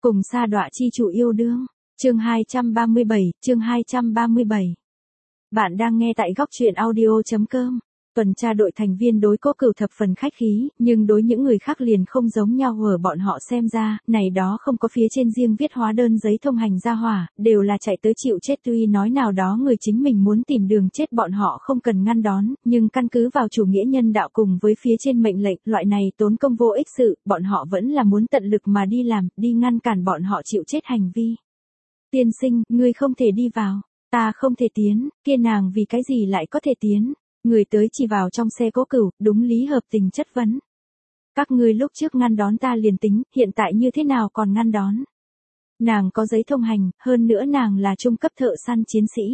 Cùng sa đọa chi chủ yêu đương. Chương 237, chương 237. Bạn đang nghe tại góc truyện audio.com. Tuần tra đội thành viên đối Cố Cửu thập phần khách khí, nhưng đối những người khác liền không giống nhau. Ở bọn họ xem ra, này đó không có phía trên riêng viết hóa đơn giấy thông hành ra hỏa, đều là chạy tới chịu chết. Tuy nói nào đó người chính mình muốn tìm đường chết bọn họ không cần ngăn đón, nhưng căn cứ vào chủ nghĩa nhân đạo cùng với phía trên mệnh lệnh, loại này tốn công vô ích sự, bọn họ vẫn là muốn tận lực mà đi làm, đi ngăn cản bọn họ chịu chết hành vi. Tiên sinh, ngươi không thể đi vào. Ta không thể tiến, kia nàng vì cái gì lại có thể tiến? Người tới chỉ vào trong xe Cố Cửu, đúng lý hợp tình chất vấn. Các ngươi lúc trước ngăn đón ta liền tính, hiện tại như thế nào còn ngăn đón? Nàng có giấy thông hành, hơn nữa nàng là trung cấp thợ săn chiến sĩ.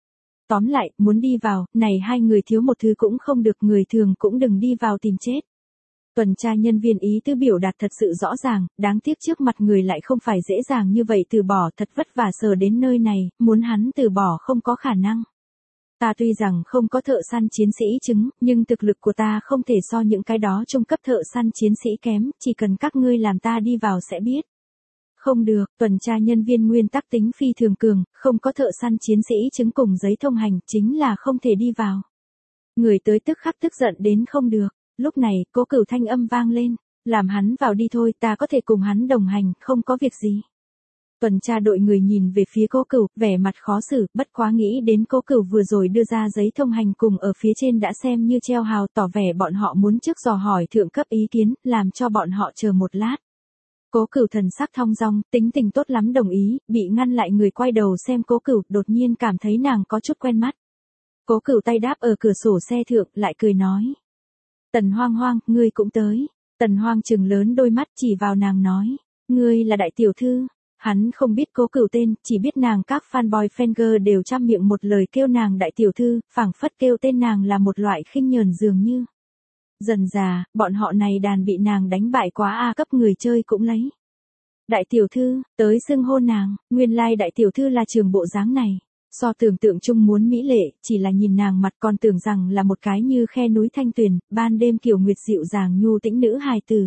Tóm lại, muốn đi vào, này hai người thiếu một thứ cũng không được, người thường cũng đừng đi vào tìm chết. Tuần tra nhân viên ý tứ biểu đạt thật sự rõ ràng, đáng tiếc trước mặt người lại không phải dễ dàng như vậy từ bỏ, thật vất vả sờ đến nơi này, muốn hắn từ bỏ không có khả năng. Ta tuy rằng không có thợ săn chiến sĩ chứng, nhưng thực lực của ta không thể so những cái đó trung cấp thợ săn chiến sĩ kém, chỉ cần các ngươi làm ta đi vào sẽ biết. Không được, tuần tra nhân viên nguyên tắc tính phi thường cường, không có thợ săn chiến sĩ chứng cùng giấy thông hành, chính là không thể đi vào. Người tới tức khắc tức giận đến không được, lúc này, Cố Cửu thanh âm vang lên, làm hắn vào đi thôi, ta có thể cùng hắn đồng hành, không có việc gì. Tuần tra đội người nhìn về phía Cố Cửu, vẻ mặt khó xử, bất quá nghĩ đến Cố Cửu vừa rồi đưa ra giấy thông hành cùng ở phía trên đã xem như treo hào, tỏ vẻ bọn họ muốn trước dò hỏi thượng cấp ý kiến, làm cho bọn họ chờ một lát. Cố Cửu thần sắc thong dong, tính tình tốt lắm đồng ý, bị ngăn lại người quay đầu xem Cố Cửu, đột nhiên cảm thấy nàng có chút quen mắt. Cố Cửu tay đáp ở cửa sổ xe thượng, lại cười nói. Tần Hoang Hoang, ngươi cũng tới. Tần Hoang trừng lớn đôi mắt chỉ vào nàng nói. Ngươi là đại tiểu thư. Hắn không biết Cố Cửu tên, chỉ biết nàng các fanboy fanger đều trăm miệng một lời kêu nàng đại tiểu thư, phảng phất kêu tên nàng là một loại khinh nhờn dường như. Dần dà, bọn họ này đàn bị nàng đánh bại quá A cấp người chơi cũng lấy. Đại tiểu thư, tới xưng hô nàng, nguyên lai đại tiểu thư là trường bộ dáng này. So tưởng tượng chung muốn mỹ lệ, chỉ là nhìn nàng mặt còn tưởng rằng là một cái như khe núi thanh tuyền, ban đêm kiều nguyệt dịu dàng nhu tĩnh nữ hài tử.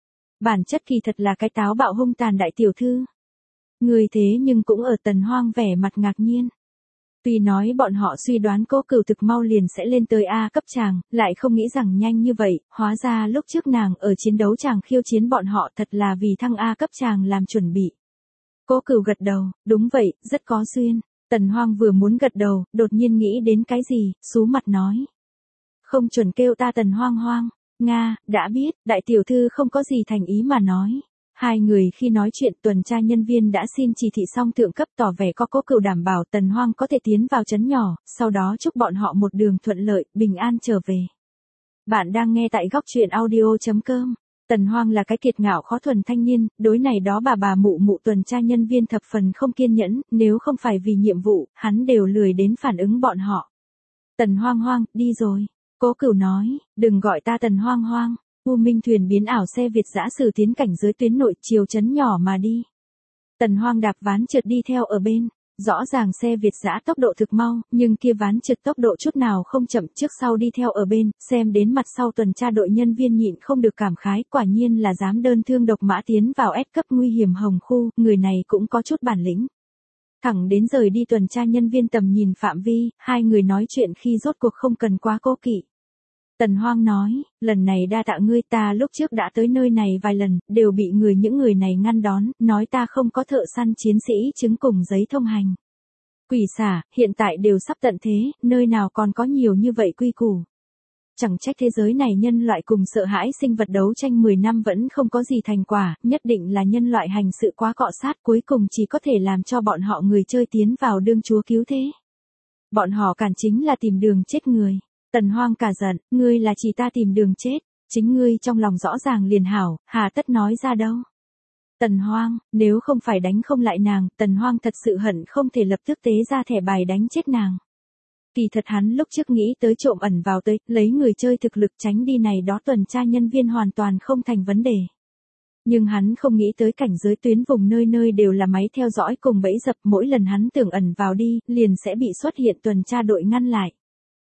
Bản chất kỳ thật là cái táo bạo hung tàn đại tiểu thư. Người thế nhưng cũng ở Tần Hoang vẻ mặt ngạc nhiên. Tuy nói bọn họ suy đoán Cố Cửu thực mau liền sẽ lên tới A cấp chàng, lại không nghĩ rằng nhanh như vậy, hóa ra lúc trước nàng ở chiến đấu chàng khiêu chiến bọn họ thật là vì thăng A cấp chàng làm chuẩn bị. Cố Cửu gật đầu, đúng vậy, rất có duyên. Tần Hoang vừa muốn gật đầu, đột nhiên nghĩ đến cái gì, xú mặt nói. Không chuẩn kêu ta Tần Hoang Hoang. Nga, đã biết, đại tiểu thư không có gì thành ý mà nói. Hai người khi nói chuyện tuần tra nhân viên đã xin chỉ thị xong thượng cấp tỏ vẻ có Cố Cửu đảm bảo Tần Hoang có thể tiến vào trấn nhỏ, sau đó chúc bọn họ một đường thuận lợi, bình an trở về. Bạn đang nghe tại góc truyện audio.com. Tần Hoang là cái kiệt ngạo khó thuần thanh niên, đối này đó bà mụ mụ tuần tra nhân viên thập phần không kiên nhẫn, nếu không phải vì nhiệm vụ, hắn đều lười đến phản ứng bọn họ. Tần Hoang Hoang, đi rồi. Cố Cửu nói, đừng gọi ta Tần Hoang Hoang. U Minh thuyền biến ảo xe Việt dã sử tiến cảnh giới tuyến nội chiều trấn nhỏ mà đi. Tần Hoang đạp ván trượt đi theo ở bên. Rõ ràng xe Việt dã tốc độ thực mau, nhưng kia ván trượt tốc độ chút nào không chậm, trước sau đi theo ở bên, xem đến mặt sau tuần tra đội nhân viên nhịn không được cảm khái, quả nhiên là dám đơn thương độc mã tiến vào S cấp nguy hiểm hồng khu, người này cũng có chút bản lĩnh. Thẳng đến rời đi tuần tra nhân viên tầm nhìn phạm vi, hai người nói chuyện khi rốt cuộc không cần quá cố kỵ. Tần Hoang nói, lần này đa tạ ngươi, ta lúc trước đã tới nơi này vài lần, đều bị những người này ngăn đón, nói ta không có thợ săn chiến sĩ chứng cùng giấy thông hành. Quỷ xả, hiện tại đều sắp tận thế, nơi nào còn có nhiều như vậy quy củ. Chẳng trách thế giới này nhân loại cùng sợ hãi sinh vật đấu tranh 10 năm vẫn không có gì thành quả, nhất định là nhân loại hành sự quá cọ sát, cuối cùng chỉ có thể làm cho bọn họ người chơi tiến vào đương chúa cứu thế. Bọn họ cản chính là tìm đường chết người. Tần Hoang cả giận, ngươi là chỉ ta tìm đường chết, chính ngươi trong lòng rõ ràng liền hảo, hà tất nói ra đâu. Tần Hoang, nếu không phải đánh không lại nàng, Tần Hoang thật sự hận không thể lập tức tế ra thẻ bài đánh chết nàng. Kỳ thật hắn lúc trước nghĩ tới trộm ẩn vào tới, lấy người chơi thực lực tránh đi này đó tuần tra nhân viên hoàn toàn không thành vấn đề. Nhưng hắn không nghĩ tới cảnh giới tuyến vùng nơi nơi đều là máy theo dõi cùng bẫy dập, mỗi lần hắn tưởng ẩn vào đi, liền sẽ bị xuất hiện tuần tra đội ngăn lại.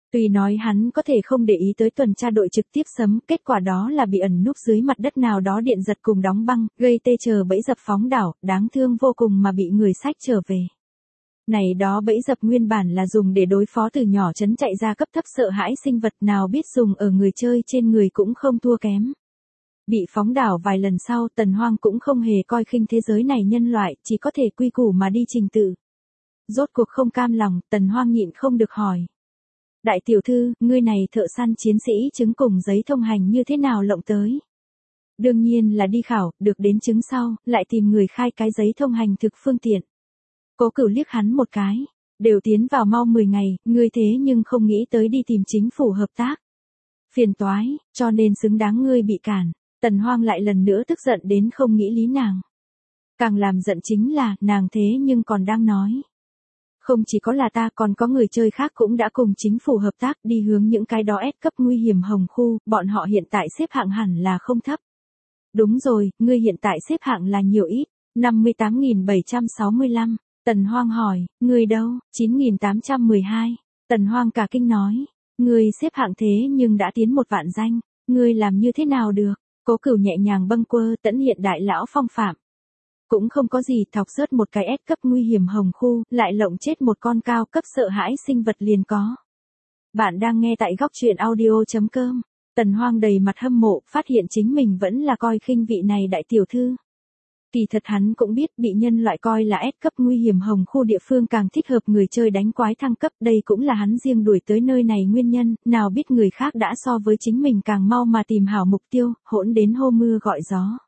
Tuy nói hắn có thể không để ý tới tuần tra đội trực tiếp sấm, kết quả đó là bị ẩn núp dưới mặt đất nào đó điện giật cùng đóng băng, gây tê chờ bẫy dập phóng đảo, đáng thương vô cùng mà bị người xách trở về. Này đó bẫy dập nguyên bản là dùng để đối phó từ nhỏ trấn chạy ra cấp thấp sợ hãi sinh vật, nào biết dùng ở người chơi trên người cũng không thua kém. Bị phóng đảo vài lần sau, Tần Hoang cũng không hề coi khinh thế giới này nhân loại, chỉ có thể quy củ mà đi trình tự. Rốt cuộc không cam lòng, Tần Hoang nhịn không được hỏi. Đại tiểu thư, ngươi này thợ săn chiến sĩ chứng cùng giấy thông hành như thế nào lộng tới? Đương nhiên là đi khảo, được đến chứng sau, lại tìm người khai cái giấy thông hành thực phương tiện. Cố Cửu liếc hắn một cái, đều tiến vào mau 10 ngày, ngươi thế nhưng không nghĩ tới đi tìm chính phủ hợp tác. Phiền toái, cho nên xứng đáng ngươi bị cản. Tần Hoang lại lần nữa tức giận đến không nghĩ lý nàng. Càng làm giận chính là, nàng thế nhưng còn đang nói. Không chỉ có là ta, còn có người chơi khác cũng đã cùng chính phủ hợp tác đi hướng những cái đó S cấp nguy hiểm hồng khu, bọn họ hiện tại xếp hạng hẳn là không thấp. Đúng rồi, ngươi hiện tại xếp hạng là nhiều ít, 58.765. Tần Hoang hỏi, ngươi đâu, 9.812. Tần Hoang cả kinh nói, ngươi xếp hạng thế nhưng đã tiến 1 vạn danh, ngươi làm như thế nào được? Cố Cửu nhẹ nhàng bâng quơ tẫn hiện đại lão phong phạm. Cũng không có gì, thọc rớt một cái S cấp nguy hiểm hồng khu, lại lộng chết một con cao cấp sợ hãi sinh vật liền có. Bạn đang nghe tại góc truyện audio.com. Tần Hoang đầy mặt hâm mộ, phát hiện chính mình vẫn là coi khinh vị này đại tiểu thư. Kỳ thật hắn cũng biết bị nhân loại coi là S cấp nguy hiểm hồng khu địa phương càng thích hợp người chơi đánh quái thăng cấp, đây cũng là hắn riêng đuổi tới nơi này nguyên nhân, nào biết người khác đã so với chính mình càng mau mà tìm hảo mục tiêu, hỗn đến hô mưa gọi gió.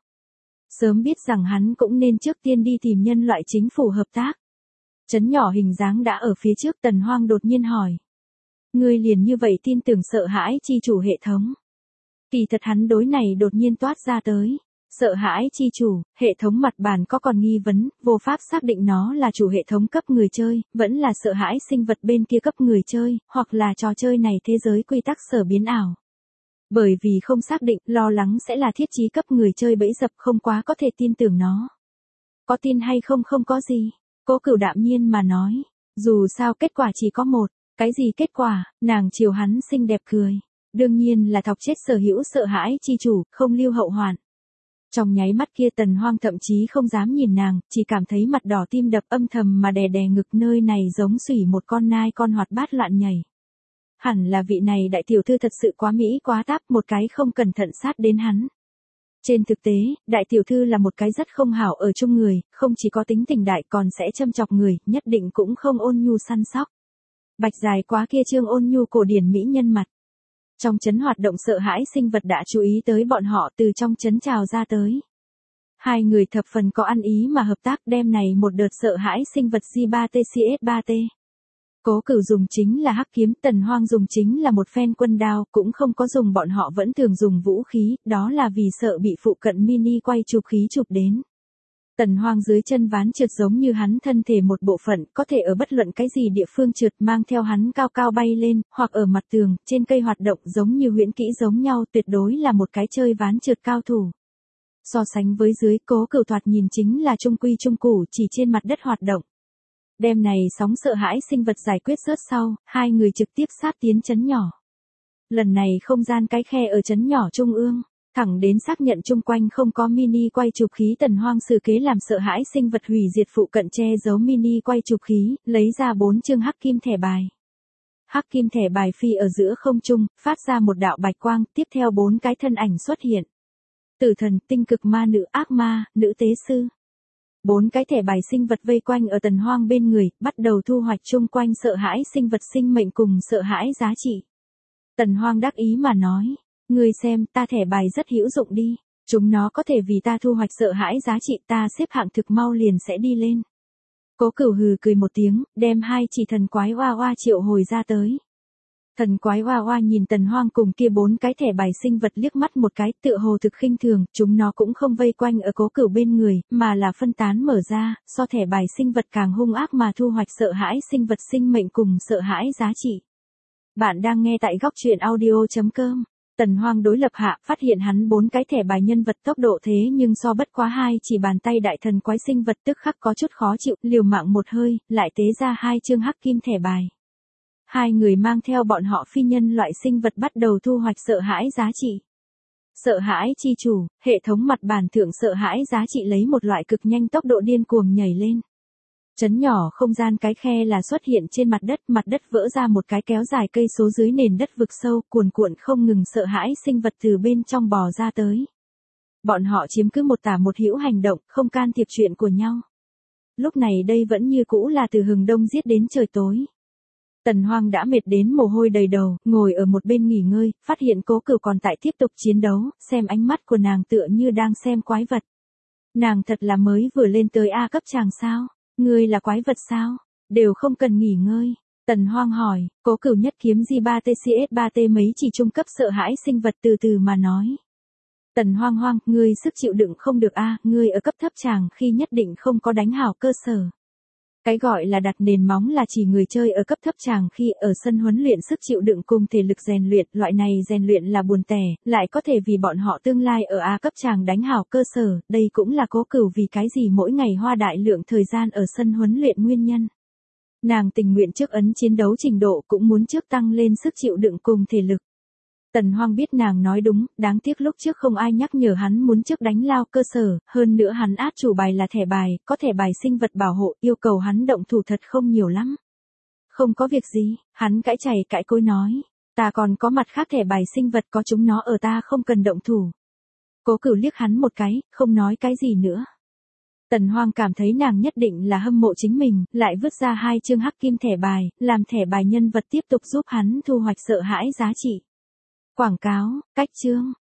Sớm biết rằng hắn cũng nên trước tiên đi tìm nhân loại chính phủ hợp tác. Trấn nhỏ hình dáng đã ở phía trước, Tần Hoang đột nhiên hỏi. Ngươi liền như vậy tin tưởng sợ hãi chi chủ hệ thống? Kỳ thật hắn đối này đột nhiên toát ra tới. Sợ hãi chi chủ, hệ thống mặt bàn có còn nghi vấn, vô pháp xác định nó là chủ hệ thống cấp người chơi, vẫn là sợ hãi sinh vật bên kia cấp người chơi, hoặc là trò chơi này thế giới quy tắc sở biến ảo. Bởi vì không xác định, lo lắng sẽ là thiết trí cấp người chơi bẫy dập, không quá có thể tin tưởng nó. Có tin hay không không có gì. Cố Cửu đạm nhiên mà nói. Dù sao kết quả chỉ có một. Cái gì kết quả? Nàng chiều hắn xinh đẹp cười. Đương nhiên là thọc chết sở hữu sợ hãi chi chủ, không lưu hậu hoạn. Trong nháy mắt kia Tần Hoang thậm chí không dám nhìn nàng, chỉ cảm thấy mặt đỏ tim đập âm thầm mà đè đè ngực, nơi này giống xủy một con nai con hoạt bát loạn nhảy. Hẳn là vị này đại tiểu thư thật sự quá mỹ quá táp, một cái không cẩn thận sát đến hắn. Trên thực tế, đại tiểu thư là một cái rất không hảo ở chung người, không chỉ có tính tình đại còn sẽ châm chọc người, nhất định cũng không ôn nhu săn sóc. Bạch dài quá kia trương ôn nhu cổ điển mỹ nhân mặt. Trong trấn hoạt động sợ hãi sinh vật đã chú ý tới bọn họ, từ trong trấn trào ra tới. Hai người thập phần có ăn ý mà hợp tác, đem này một đợt sợ hãi sinh vật J3TCS3T. Cố Cửu dùng chính là hắc kiếm, Tần Hoang dùng chính là một phen quân đao, cũng không có dùng bọn họ vẫn thường dùng vũ khí, đó là vì sợ bị phụ cận mini quay chụp khí chụp đến. Tần Hoang dưới chân ván trượt giống như hắn thân thể một bộ phận, có thể ở bất luận cái gì địa phương trượt, mang theo hắn cao cao bay lên, hoặc ở mặt tường, trên cây hoạt động giống như huyễn kỹ giống nhau, tuyệt đối là một cái chơi ván trượt cao thủ. So sánh với dưới, Cố Cửu thoạt nhìn chính là trung quy trung củ, chỉ trên mặt đất hoạt động. Đêm này sóng sợ hãi sinh vật giải quyết rớt sau, hai người trực tiếp sát tiến trấn nhỏ. Lần này không gian cái khe ở trấn nhỏ trung ương, thẳng đến xác nhận chung quanh không có mini quay chụp khí, Tần Hoang sử kế làm sợ hãi sinh vật hủy diệt phụ cận che giấu mini quay chụp khí, lấy ra 4 chương hắc kim thẻ bài. Hắc kim thẻ bài phi ở giữa không trung, phát ra một đạo bạch quang, tiếp theo 4 cái thân ảnh xuất hiện. Tử thần, tinh cực ma nữ, ác ma, nữ tế sư. 4 cái thẻ bài sinh vật vây quanh ở Tần Hoang bên người, bắt đầu thu hoạch chung quanh sợ hãi sinh vật sinh mệnh cùng sợ hãi giá trị. Tần Hoang đắc ý mà nói, ngươi xem, ta thẻ bài rất hữu dụng đi, chúng nó có thể vì ta thu hoạch sợ hãi giá trị, ta xếp hạng thực mau liền sẽ đi lên. Cố Cửu hừ cười một tiếng, đem 2 chỉ thần quái oa oa triệu hồi ra tới. Thần quái oa oa nhìn Tần Hoang cùng kia 4 cái thẻ bài sinh vật liếc mắt một cái, tựa hồ thực khinh thường, chúng nó cũng không vây quanh ở Cố Cửu bên người, mà là phân tán mở ra, so thẻ bài sinh vật càng hung ác mà thu hoạch sợ hãi sinh vật sinh mệnh cùng sợ hãi giá trị. Bạn đang nghe tại góc truyện audio.com. Tần Hoang đối lập hạ, phát hiện hắn 4 cái thẻ bài nhân vật tốc độ thế nhưng so bất quá 2 chỉ bàn tay đại thần quái sinh vật, tức khắc có chút khó chịu, liều mạng một hơi, lại tế ra 2 chương hắc kim thẻ bài. Hai người mang theo bọn họ phi nhân loại sinh vật bắt đầu thu hoạch sợ hãi giá trị. Sợ hãi chi chủ, hệ thống mặt bàn thượng sợ hãi giá trị lấy một loại cực nhanh tốc độ điên cuồng nhảy lên. Chấn nhỏ không gian cái khe là xuất hiện trên mặt đất vỡ ra một cái kéo dài cây số dưới nền đất vực sâu, cuồn cuộn không ngừng sợ hãi sinh vật từ bên trong bò ra tới. Bọn họ chiếm cứ một tả một hữu hành động, không can thiệp chuyện của nhau. Lúc này đây vẫn như cũ là từ hừng đông giết đến trời tối. Tần Hoang đã mệt đến mồ hôi đầy đầu, ngồi ở một bên nghỉ ngơi, phát hiện Cố Cửu còn tại tiếp tục chiến đấu, xem ánh mắt của nàng tựa như đang xem quái vật. Nàng thật là mới vừa lên tới A cấp chàng sao? Ngươi là quái vật sao? Đều không cần nghỉ ngơi. Tần Hoang hỏi, Cố Cửu nhất kiếm G3TCS3T mấy chỉ trung cấp sợ hãi sinh vật từ từ mà nói. Tần Hoang, ngươi sức chịu đựng không được a, ngươi ở cấp thấp chàng khi nhất định không có đánh hảo cơ sở. Cái gọi là đặt nền móng là chỉ người chơi ở cấp thấp chàng khi ở sân huấn luyện sức chịu đựng cùng thể lực rèn luyện, loại này rèn luyện là buồn tẻ, lại có thể vì bọn họ tương lai ở A cấp chàng đánh hảo cơ sở, đây cũng là Cố Cửu vì cái gì mỗi ngày hoa đại lượng thời gian ở sân huấn luyện nguyên nhân. Nàng tình nguyện trước ấn chiến đấu trình độ cũng muốn trước tăng lên sức chịu đựng cùng thể lực. Tần Hoang biết nàng nói đúng, đáng tiếc lúc trước không ai nhắc nhở hắn muốn trước đánh lao cơ sở, hơn nữa hắn át chủ bài là thẻ bài, có thẻ bài sinh vật bảo hộ, yêu cầu hắn động thủ thật không nhiều lắm. Không có việc gì, hắn cãi chày cãi cối nói, ta còn có mặt khác thẻ bài sinh vật có chúng nó ở ta không cần động thủ. Cố Cửu liếc hắn một cái, không nói cái gì nữa. Tần Hoang cảm thấy nàng nhất định là hâm mộ chính mình, lại vứt ra 2 chương hắc kim thẻ bài, làm thẻ bài nhân vật tiếp tục giúp hắn thu hoạch sợ hãi giá trị. Quảng cáo, cách chương.